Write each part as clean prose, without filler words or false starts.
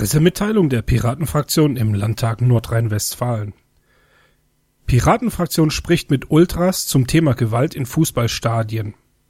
Pressemitteilung der Piratenfraktion im Landtag Nordrhein-Westfalen. Piratenfraktion spricht mit Ultras zum Thema Gewalt in Fußballstadien.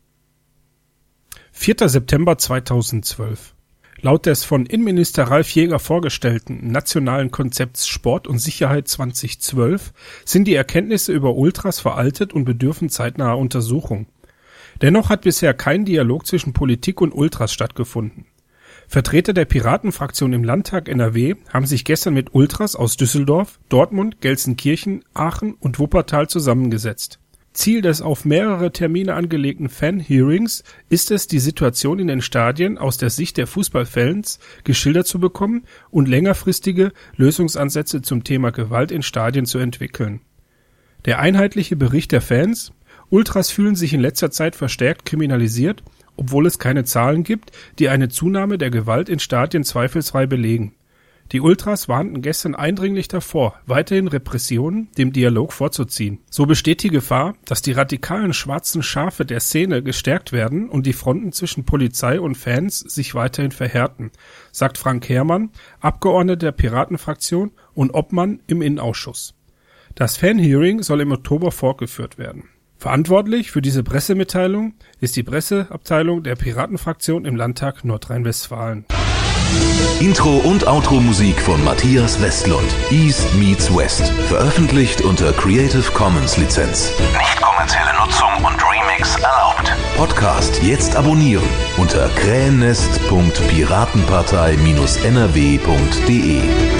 4. September 2012. Laut des von Innenminister Ralf Jäger vorgestellten Nationalen Konzepts Sport und Sicherheit 2012 sind die Erkenntnisse über Ultras veraltet und bedürfen zeitnaher Untersuchung. Dennoch hat bisher kein Dialog zwischen Politik und Ultras stattgefunden. Vertreter der Piratenfraktion im Landtag NRW haben sich gestern mit Ultras aus Düsseldorf, Dortmund, Gelsenkirchen, Aachen und Wuppertal zusammengesetzt. Ziel des auf mehrere Termine angelegten Fan-Hearings ist es, die Situation in den Stadien aus der Sicht der Fußballfans geschildert zu bekommen und längerfristige Lösungsansätze zum Thema Gewalt in Stadien zu entwickeln. Der einheitliche Bericht der Fans: Ultras fühlen sich in letzter Zeit verstärkt kriminalisiert, obwohl es keine Zahlen gibt, die eine Zunahme der Gewalt in Stadien zweifelsfrei belegen. Die Ultras warnten gestern eindringlich davor, weiterhin Repressionen dem Dialog vorzuziehen. So besteht die Gefahr, dass die radikalen schwarzen Schafe der Szene gestärkt werden und die Fronten zwischen Polizei und Fans sich weiterhin verhärten, sagt Frank Herrmann, Abgeordneter der Piratenfraktion und Obmann im Innenausschuss. Das Fan-Hearing soll im Oktober fortgeführt werden. Verantwortlich für diese Pressemitteilung ist die Presseabteilung der Piratenfraktion im Landtag Nordrhein-Westfalen. Intro und Outro Musik von Matthias Westlund. East meets West. Veröffentlicht unter Creative Commons Lizenz. Nicht kommerzielle Nutzung und Remix erlaubt. Podcast jetzt abonnieren unter krähennest.piratenpartei-nrw.de.